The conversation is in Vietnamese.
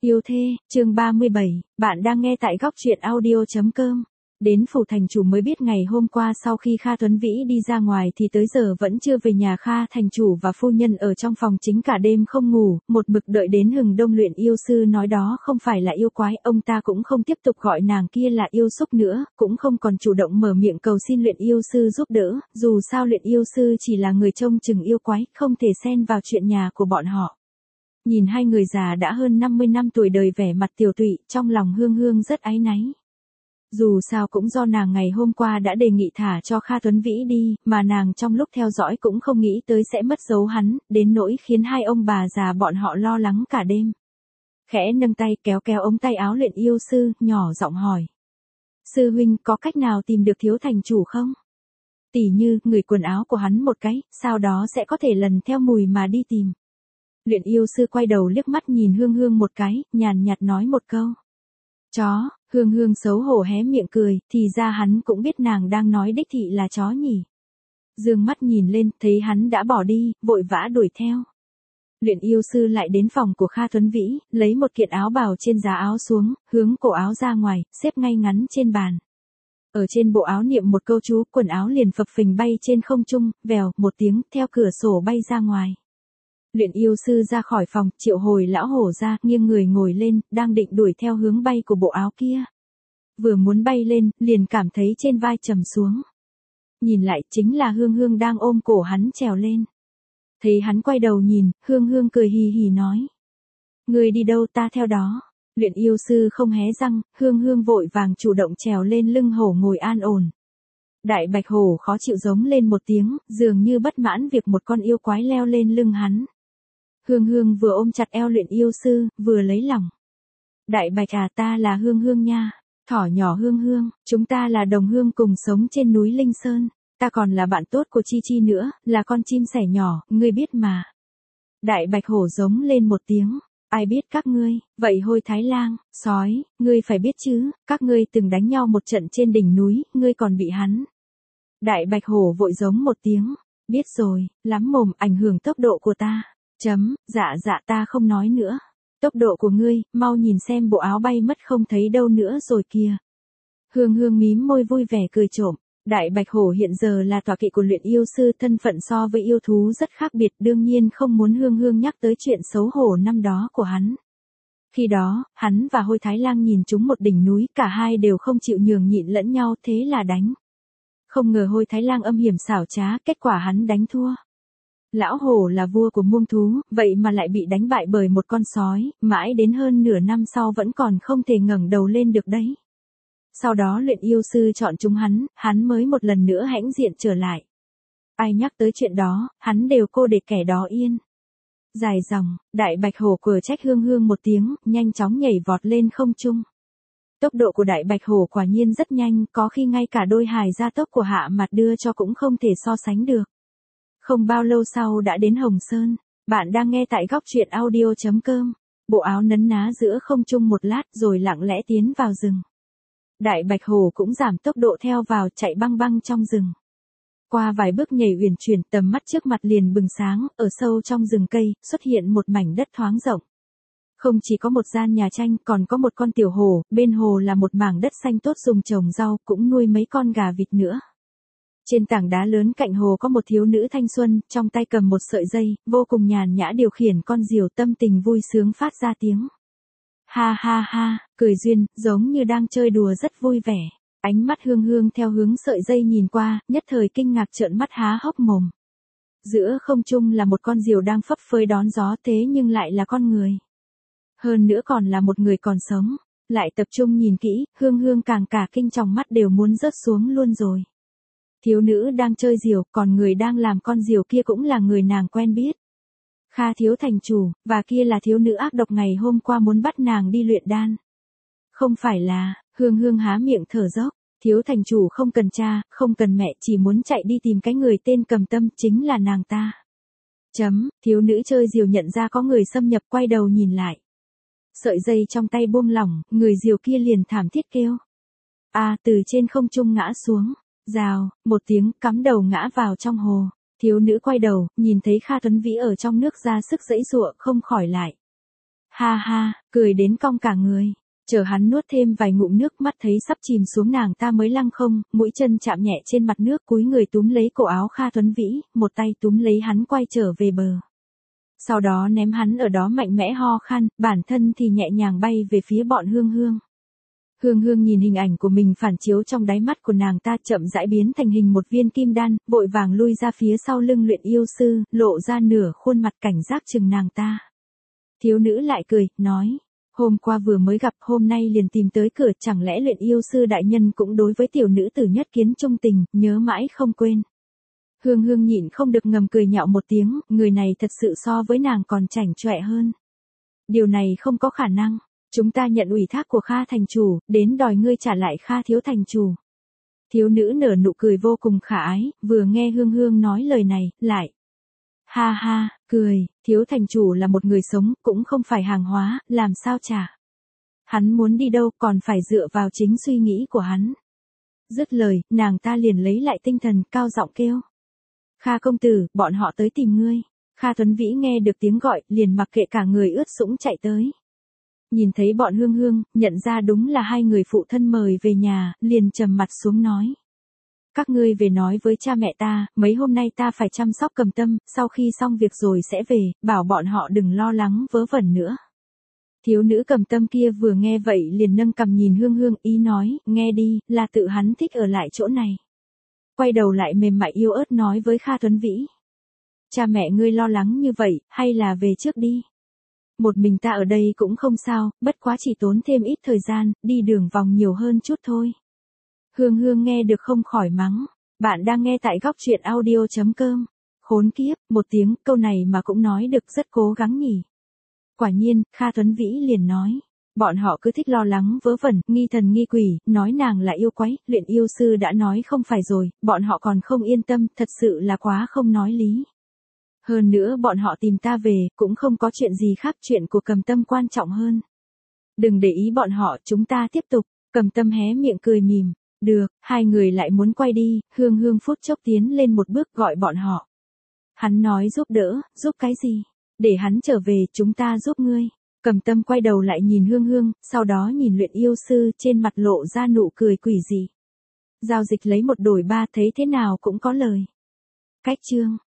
Yêu thê, chương 37, bạn đang nghe tại góc truyện audio.com. Đến phủ thành chủ mới biết ngày hôm qua sau khi Kha Tuấn Vĩ đi ra ngoài thì tới giờ vẫn chưa về nhà. Kha thành chủ và phu nhân ở trong phòng chính cả đêm không ngủ, một mực đợi đến hừng đông. Luyện yêu sư nói đó không phải là yêu quái, ông ta cũng không tiếp tục gọi nàng kia là yêu xúc nữa, cũng không còn chủ động mở miệng cầu xin luyện yêu sư giúp đỡ, dù sao luyện yêu sư chỉ là người trông chừng yêu quái, không thể xen vào chuyện nhà của bọn họ. Nhìn hai người già đã hơn 50 năm tuổi đời vẻ mặt tiều tụy, trong lòng Hương Hương rất áy náy. Dù sao cũng do nàng ngày hôm qua đã đề nghị thả cho Kha Tuấn Vĩ đi, mà nàng trong lúc theo dõi cũng không nghĩ tới sẽ mất dấu hắn, đến nỗi khiến hai ông bà già bọn họ lo lắng cả đêm. Khẽ nâng tay kéo kéo ống tay áo luyện yêu sư, nhỏ giọng hỏi. Sư huynh có cách nào tìm được thiếu thành chủ không? Tỉ như, ngửi quần áo của hắn một cái, sau đó sẽ có thể lần theo mùi mà đi tìm. Luyện yêu sư quay đầu liếc mắt nhìn Hương Hương một cái, nhàn nhạt nói một câu. Chó. Hương Hương xấu hổ hé miệng cười, thì ra hắn cũng biết nàng đang nói đích thị là chó nhỉ. Dương mắt nhìn lên, thấy hắn đã bỏ đi, vội vã đuổi theo. Luyện yêu sư lại đến phòng của Kha Tuấn Vĩ, lấy một kiện áo bào trên giá áo xuống, hướng cổ áo ra ngoài, xếp ngay ngắn trên bàn. Ở trên bộ áo niệm một câu chú, quần áo liền phập phình bay trên không trung, vèo, một tiếng, theo cửa sổ bay ra ngoài. Luyện yêu sư ra khỏi phòng, triệu hồi lão hổ ra, nghiêng người ngồi lên, đang định đuổi theo hướng bay của bộ áo kia. Vừa muốn bay lên, liền cảm thấy trên vai trầm xuống. Nhìn lại, chính là Hương Hương đang ôm cổ hắn trèo lên. Thấy hắn quay đầu nhìn, Hương Hương cười hì hì nói. Người đi đâu ta theo đó. Luyện yêu sư không hé răng, Hương Hương vội vàng chủ động trèo lên lưng hổ ngồi an ổn. Đại bạch hổ khó chịu giống lên một tiếng, dường như bất mãn việc một con yêu quái leo lên lưng hắn. Hương Hương vừa ôm chặt eo luyện yêu sư, vừa lấy lòng. Đại bạch à, ta là Hương Hương nha. Thỏ nhỏ Hương Hương, chúng ta là đồng hương cùng sống trên núi Linh Sơn. Ta còn là bạn tốt của Chi Chi nữa, là con chim sẻ nhỏ, ngươi biết mà. Đại bạch hổ giống lên một tiếng. Ai biết các ngươi, vậy Hôi Thái Lang, sói, ngươi phải biết chứ, các ngươi từng đánh nhau một trận trên đỉnh núi, ngươi còn bị hắn. Đại bạch hổ vội giống một tiếng. Biết rồi, lắm mồm, ảnh hưởng tốc độ của ta. Dạ ta không nói nữa. Tốc độ của ngươi, mau nhìn xem bộ áo bay mất không thấy đâu nữa rồi kìa. Hương Hương mím môi vui vẻ cười trộm. Đại bạch hổ hiện giờ là tọa kỵ của luyện yêu sư, thân phận so với yêu thú rất khác biệt, đương nhiên không muốn Hương Hương nhắc tới chuyện xấu hổ năm đó của hắn. Khi đó, hắn và Hôi Thái Lang nhìn chúng một đỉnh núi, cả hai đều không chịu nhường nhịn lẫn nhau, thế là đánh. Không ngờ Hôi Thái Lang âm hiểm xảo trá, kết quả hắn đánh thua. Lão hổ là vua của muông thú, vậy mà lại bị đánh bại bởi một con sói, mãi đến hơn nửa năm sau vẫn còn không thể ngẩng đầu lên được đấy. Sau đó luyện yêu sư chọn chúng hắn mới một lần nữa hãnh diện trở lại. Ai nhắc tới chuyện đó, hắn đều cô để kẻ đó yên. Dài dòng, đại bạch hổ cửa trách Hương Hương một tiếng, nhanh chóng nhảy vọt lên không trung. Tốc độ của đại bạch hổ quả nhiên rất nhanh, có khi ngay cả đôi hài gia tốc của Hạ Mặt đưa cho cũng không thể so sánh được. Không bao lâu sau đã đến Hồng Sơn. Bạn đang nghe tại góc truyện audio.com. Bộ áo nấn ná giữa không trung một lát rồi lặng lẽ tiến vào rừng. Đại bạch hổ cũng giảm tốc độ theo vào, chạy băng băng trong rừng. Qua vài bước nhảy uyển chuyển, tầm mắt trước mặt liền bừng sáng, ở sâu trong rừng cây, xuất hiện một mảnh đất thoáng rộng. Không chỉ có một gian nhà tranh, còn có một con tiểu hồ, bên hồ là một mảng đất xanh tốt dùng trồng rau, cũng nuôi mấy con gà vịt nữa. Trên tảng đá lớn cạnh hồ có một thiếu nữ thanh xuân, trong tay cầm một sợi dây, vô cùng nhàn nhã điều khiển con diều, tâm tình vui sướng phát ra tiếng. Ha ha ha, cười duyên, giống như đang chơi đùa rất vui vẻ. Ánh mắt Hương Hương theo hướng sợi dây nhìn qua, nhất thời kinh ngạc trợn mắt há hốc mồm. Giữa không trung là một con diều đang phấp phới đón gió, thế nhưng lại là con người. Hơn nữa còn là một người còn sống. Lại tập trung nhìn kỹ, Hương Hương càng cả kinh, tròng mắt đều muốn rớt xuống luôn rồi. Thiếu nữ đang chơi diều, còn người đang làm con diều kia cũng là người nàng quen biết. Kha thiếu thành chủ, và kia là thiếu nữ ác độc ngày hôm qua muốn bắt nàng đi luyện đan. Không phải là, Hương Hương há miệng thở dốc, thiếu thành chủ không cần cha, không cần mẹ, chỉ muốn chạy đi tìm cái người tên Cầm Tâm, chính là nàng ta. Thiếu nữ chơi diều nhận ra có người xâm nhập, quay đầu nhìn lại. Sợi dây trong tay buông lỏng, người diều kia liền thảm thiết kêu. Từ trên không trung ngã xuống. Rào, một tiếng, cắm đầu ngã vào trong hồ. Thiếu nữ quay đầu, nhìn thấy Kha Tuấn Vĩ ở trong nước ra sức giãy giụa, không khỏi lại. Ha ha, cười đến cong cả người. Chờ hắn nuốt thêm vài ngụm nước, mắt thấy sắp chìm xuống, nàng ta mới lăng không, mũi chân chạm nhẹ trên mặt nước, cúi người túm lấy cổ áo Kha Tuấn Vĩ, một tay túm lấy hắn quay trở về bờ. Sau đó ném hắn ở đó mạnh mẽ ho khan, bản thân thì nhẹ nhàng bay về phía bọn Hương Hương. Hương Hương nhìn hình ảnh của mình phản chiếu trong đáy mắt của nàng ta, chậm rãi biến thành hình một viên kim đan, vội vàng lui ra phía sau lưng Luyện Yêu Sư, lộ ra nửa khuôn mặt cảnh giác chừng nàng ta. Thiếu nữ lại cười, nói, hôm qua vừa mới gặp, hôm nay liền tìm tới cửa, chẳng lẽ Luyện Yêu Sư đại nhân cũng đối với tiểu nữ tử nhất kiến trung tình, nhớ mãi không quên. Hương Hương nhịn không được ngầm cười nhạo một tiếng, người này thật sự so với nàng còn chảnh chọe hơn. Điều này không có khả năng, chúng ta nhận ủy thác của Kha thành chủ, đến đòi ngươi trả lại Kha thiếu thành chủ. Thiếu nữ nở nụ cười vô cùng khả ái, vừa nghe Hương Hương nói lời này, lại. Ha ha, cười, thiếu thành chủ là một người sống, cũng không phải hàng hóa, làm sao trả. Hắn muốn đi đâu còn phải dựa vào chính suy nghĩ của hắn. Dứt lời, nàng ta liền lấy lại tinh thần, cao giọng kêu. Kha công tử, bọn họ tới tìm ngươi. Kha Tuấn Vĩ nghe được tiếng gọi, liền mặc kệ cả người ướt sũng chạy tới. Nhìn thấy bọn Hương Hương, nhận ra đúng là hai người phụ thân mời về nhà, liền trầm mặt xuống nói. Các ngươi về nói với cha mẹ ta, mấy hôm nay ta phải chăm sóc Cầm Tâm, sau khi xong việc rồi sẽ về, bảo bọn họ đừng lo lắng vớ vẩn nữa. Thiếu nữ Cầm Tâm kia vừa nghe vậy liền nâng cằm nhìn Hương Hương, ý nói, nghe đi, là tự hắn thích ở lại chỗ này. Quay đầu lại mềm mại yếu ớt nói với Kha Tuấn Vĩ. Cha mẹ ngươi lo lắng như vậy, hay là về trước đi. Một mình ta ở đây cũng không sao, bất quá chỉ tốn thêm ít thời gian, đi đường vòng nhiều hơn chút thôi. Hương Hương nghe được không khỏi mắng. Bạn đang nghe tại góc truyện audio.com. Khốn kiếp, một tiếng, câu này mà cũng nói được, rất cố gắng nhỉ. Quả nhiên, Kha Tuấn Vĩ liền nói. Bọn họ cứ thích lo lắng vớ vẩn, nghi thần nghi quỷ, nói nàng là yêu quái, Luyện Yêu Sư đã nói không phải rồi, bọn họ còn không yên tâm, thật sự là quá không nói lý. Hơn nữa bọn họ tìm ta về, cũng không có chuyện gì khác, chuyện của Cầm Tâm quan trọng hơn. Đừng để ý bọn họ, chúng ta tiếp tục. Cầm Tâm hé miệng cười mỉm. Được, hai người lại muốn quay đi, Hương Hương phút chốc tiến lên một bước gọi bọn họ. Hắn nói giúp đỡ, giúp cái gì? Để hắn trở về, chúng ta giúp ngươi. Cầm Tâm quay đầu lại nhìn Hương Hương, sau đó nhìn Luyện Yêu Sư, trên mặt lộ ra nụ cười quỷ dị. Giao dịch lấy 1 đổi 3, thấy thế nào cũng có lời. Cách chương